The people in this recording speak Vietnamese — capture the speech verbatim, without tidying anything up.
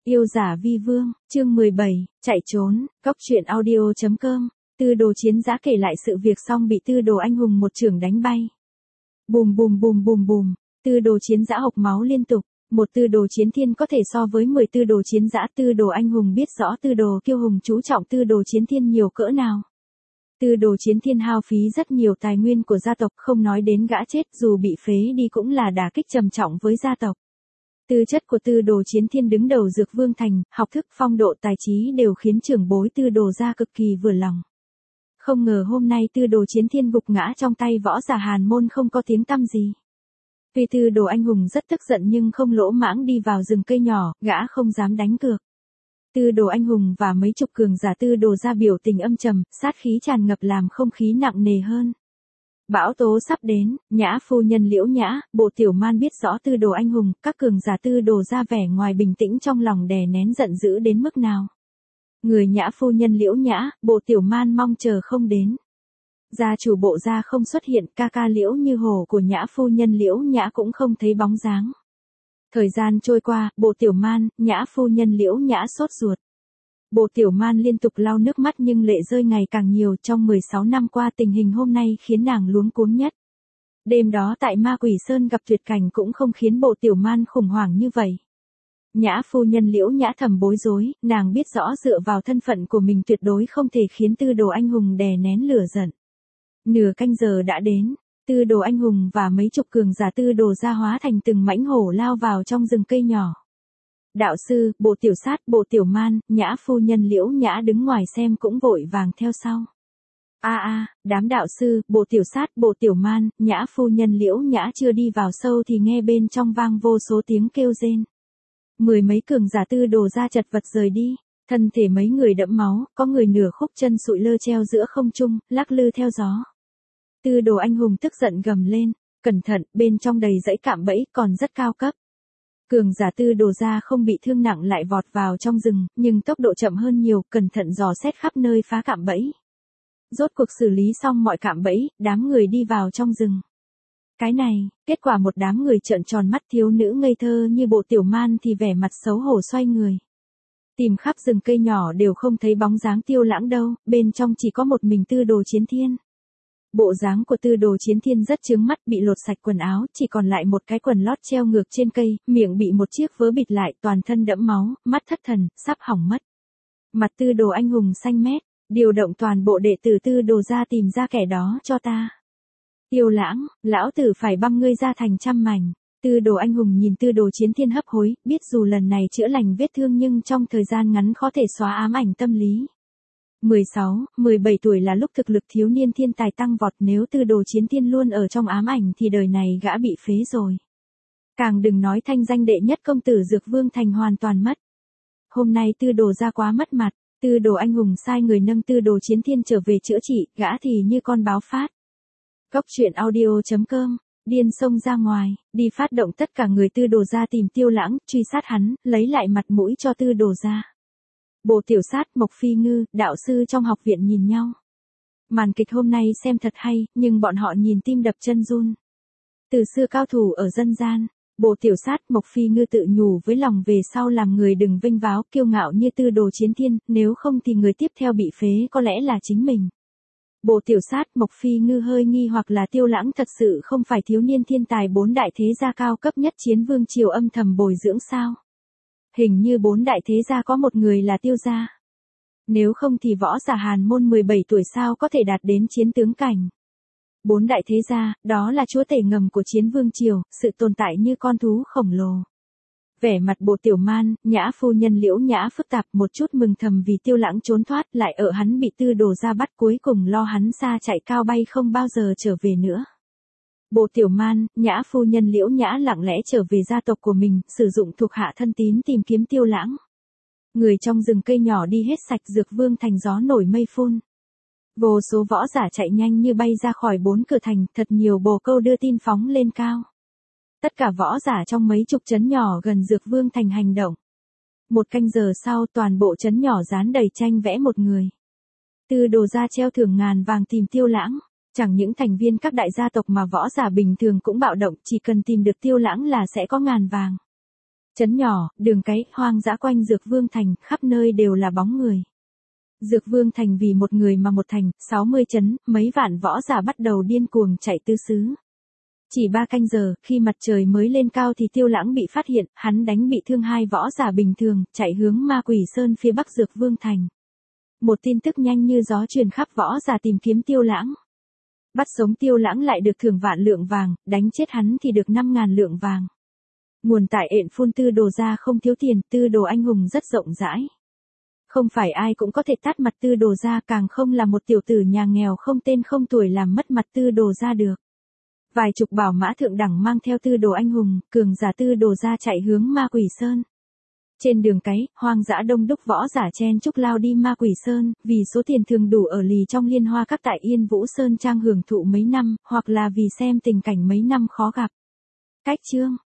Yêu giả vi vương, chương mười bảy, chạy trốn, cóc truyện audio chấm com. Tư đồ chiến giã kể lại sự việc xong bị tư đồ anh hùng một chưởng đánh bay. Bùm bùm bùm bùm bùm, tư đồ chiến giã hộc máu liên tục. Một tư đồ chiến thiên có thể so với mười tư đồ chiến giã. Tư đồ anh hùng biết rõ tư đồ kiêu hùng chú trọng tư đồ chiến thiên nhiều cỡ nào. Tư đồ chiến thiên hao phí rất nhiều tài nguyên của gia tộc, không nói đến gã chết, dù bị phế đi cũng là đả kích trầm trọng với gia tộc. Tư chất của tư đồ chiến thiên đứng đầu Dược Vương Thành, học thức, phong độ, tài trí đều khiến trưởng bối tư đồ gia cực kỳ vừa lòng. Không ngờ hôm nay tư đồ chiến thiên gục ngã trong tay võ giả Hàn môn không có tiếng tăm gì. Tuy tư đồ anh hùng rất tức giận nhưng không lỗ mãng đi vào rừng cây nhỏ, gã không dám đánh cược. Tư đồ anh hùng và mấy chục cường giả tư đồ gia biểu tình âm trầm, sát khí tràn ngập làm không khí nặng nề hơn. Bão tố sắp đến, Nhã phu nhân Liễu Nhã, Bộ Tiểu Man biết rõ tư đồ anh hùng, các cường giả tư đồ ra vẻ ngoài bình tĩnh trong lòng đè nén giận dữ đến mức nào. Người Nhã phu nhân Liễu Nhã, Bộ Tiểu Man mong chờ không đến. Gia chủ Bộ gia không xuất hiện, ca ca Liễu Như Hồ của Nhã phu nhân Liễu Nhã cũng không thấy bóng dáng. Thời gian trôi qua, Bộ Tiểu Man, Nhã phu nhân Liễu Nhã sốt ruột. Bộ Tiểu Man liên tục lau nước mắt nhưng lệ rơi ngày càng nhiều. Trong mười sáu năm qua tình hình hôm nay khiến nàng luống cuống nhất. Đêm đó tại Ma Quỷ Sơn gặp tuyệt cảnh cũng không khiến Bộ Tiểu Man khủng hoảng như vậy. Nhã phu nhân Liễu Nhã thầm bối rối, nàng biết rõ dựa vào thân phận của mình tuyệt đối không thể khiến tư đồ anh hùng đè nén lửa giận. Nửa canh giờ đã đến, tư đồ anh hùng và mấy chục cường giả tư đồ gia hóa thành từng mãnh hổ lao vào trong rừng cây nhỏ. Đạo sư, Bộ Tiểu Sát, Bộ Tiểu Man, Nhã phu nhân Liễu Nhã đứng ngoài xem cũng vội vàng theo sau. A a, đám đạo sư, Bộ Tiểu Sát, Bộ Tiểu Man, Nhã phu nhân Liễu Nhã chưa đi vào sâu thì nghe bên trong vang vô số tiếng kêu rên. Mười mấy cường giả tư đồ ra chật vật rời đi, thân thể mấy người đẫm máu, có người nửa khúc chân sụi lơ treo giữa không trung, lắc lư theo gió. Tư đồ anh hùng tức giận gầm lên, cẩn thận, bên trong đầy dãy cạm bẫy, còn rất cao cấp. Cường giả tư đồ ra không bị thương nặng lại vọt vào trong rừng, nhưng tốc độ chậm hơn nhiều, cẩn thận dò xét khắp nơi phá cạm bẫy. Rốt cuộc xử lý xong mọi cạm bẫy, đám người đi vào trong rừng. Cái này, kết quả một đám người trợn tròn mắt, thiếu nữ ngây thơ như Bộ Tiểu Man thì vẻ mặt xấu hổ xoay người. Tìm khắp rừng cây nhỏ đều không thấy bóng dáng Tiêu Lãng đâu, bên trong chỉ có một mình tư đồ chiến thiên. Bộ dáng của tư đồ chiến thiên rất chướng mắt, bị lột sạch quần áo, chỉ còn lại một cái quần lót treo ngược trên cây, miệng bị một chiếc vớ bịt lại, toàn thân đẫm máu, mắt thất thần, sắp hỏng mất. Mặt tư đồ anh hùng xanh mét, điều động toàn bộ đệ tử tư đồ ra tìm ra kẻ đó cho ta. Tiêu Lãng, lão tử phải băm ngươi ra thành trăm mảnh. Tư đồ anh hùng nhìn tư đồ chiến thiên hấp hối, biết dù lần này chữa lành vết thương nhưng trong thời gian ngắn khó thể xóa ám ảnh tâm lý. mười sáu, mười bảy tuổi là lúc thực lực thiếu niên thiên tài tăng vọt, nếu tư đồ chiến thiên luôn ở trong ám ảnh thì đời này gã bị phế rồi. Càng đừng nói thanh danh đệ nhất công tử Dược Vương Thành hoàn toàn mất. Hôm nay tư đồ ra quá mất mặt, tư đồ anh hùng sai người nâng tư đồ chiến thiên trở về chữa trị, gã thì như con báo phát. Cóc truyện audio chấm com, điên xông ra ngoài, đi phát động tất cả người tư đồ ra tìm Tiêu Lãng, truy sát hắn, lấy lại mặt mũi cho tư đồ ra. Bộ Tiểu Sát, Mộc Phi Ngư, đạo sư trong học viện nhìn nhau. Màn kịch hôm nay xem thật hay, nhưng bọn họ nhìn tim đập chân run. Từ xưa cao thủ ở dân gian, Bộ Tiểu Sát, Mộc Phi Ngư tự nhủ với lòng về sau làm người đừng vênh váo, kiêu ngạo như tư đồ chiến thiên, nếu không thì người tiếp theo bị phế có lẽ là chính mình. Bộ Tiểu Sát, Mộc Phi Ngư hơi nghi hoặc là Tiêu Lãng thật sự không phải thiếu niên thiên tài bốn đại thế gia cao cấp nhất chiến vương triều âm thầm bồi dưỡng sao? Hình như bốn đại thế gia có một người là Tiêu gia. Nếu không thì võ giả Hàn môn mười bảy tuổi sao có thể đạt đến chiến tướng cảnh. Bốn đại thế gia, đó là chúa tể ngầm của chiến vương triều, sự tồn tại như con thú khổng lồ. Vẻ mặt Bộ Tiểu Man, Nhã phu nhân Liễu Nhã phức tạp, một chút mừng thầm vì Tiêu Lãng trốn thoát, lại ở hắn bị tư đồ ra bắt, cuối cùng lo hắn xa chạy cao bay không bao giờ trở về nữa. Bộ Tiểu Man, Nhã phu nhân Liễu Nhã lặng lẽ trở về gia tộc của mình, sử dụng thuộc hạ thân tín tìm kiếm Tiêu Lãng. Người trong rừng cây nhỏ đi hết sạch, Dược Vương Thành gió nổi mây phun. Vô số võ giả chạy nhanh như bay ra khỏi bốn cửa thành, thật nhiều bồ câu đưa tin phóng lên cao. Tất cả võ giả trong mấy chục trấn nhỏ gần Dược Vương Thành hành động. Một canh giờ sau toàn bộ trấn nhỏ dán đầy tranh vẽ một người. Tư đồ ra treo thưởng ngàn vàng tìm Tiêu Lãng. Chẳng những thành viên các đại gia tộc mà võ giả bình thường cũng bạo động, chỉ cần tìm được Tiêu Lãng là sẽ có ngàn vàng. Trấn nhỏ, đường cái, hoang dã quanh Dược Vương Thành, khắp nơi đều là bóng người. Dược Vương Thành vì một người mà một thành, sáu mươi trấn, mấy vạn võ giả bắt đầu điên cuồng chạy tứ xứ. Chỉ ba canh giờ, khi mặt trời mới lên cao thì Tiêu Lãng bị phát hiện, hắn đánh bị thương hai võ giả bình thường, chạy hướng Ma Quỷ Sơn phía bắc Dược Vương Thành. Một tin tức nhanh như gió truyền khắp võ giả tìm kiếm Tiêu Lãng. Bắt sống Tiêu Lãng lại được thưởng vạn lượng vàng, đánh chết hắn thì được năm ngàn lượng vàng. Nguồn tại ện phun Tư Đồ gia không thiếu tiền, Tư Đồ anh hùng rất rộng rãi. Không phải ai cũng có thể tát mặt Tư Đồ gia, càng không là một tiểu tử nhà nghèo không tên không tuổi làm mất mặt Tư Đồ gia được. Vài chục bảo mã thượng đẳng mang theo Tư Đồ anh hùng, cường giả Tư Đồ gia chạy hướng Ma Quỷ Sơn. Trên đường cái, hoang dã đông đúc võ giả chen chúc lao đi Ma Quỷ Sơn, vì số tiền thường đủ ở lì trong liên hoa các tại Yên Vũ Sơn Trang hưởng thụ mấy năm, hoặc là vì xem tình cảnh mấy năm khó gặp. Cách chương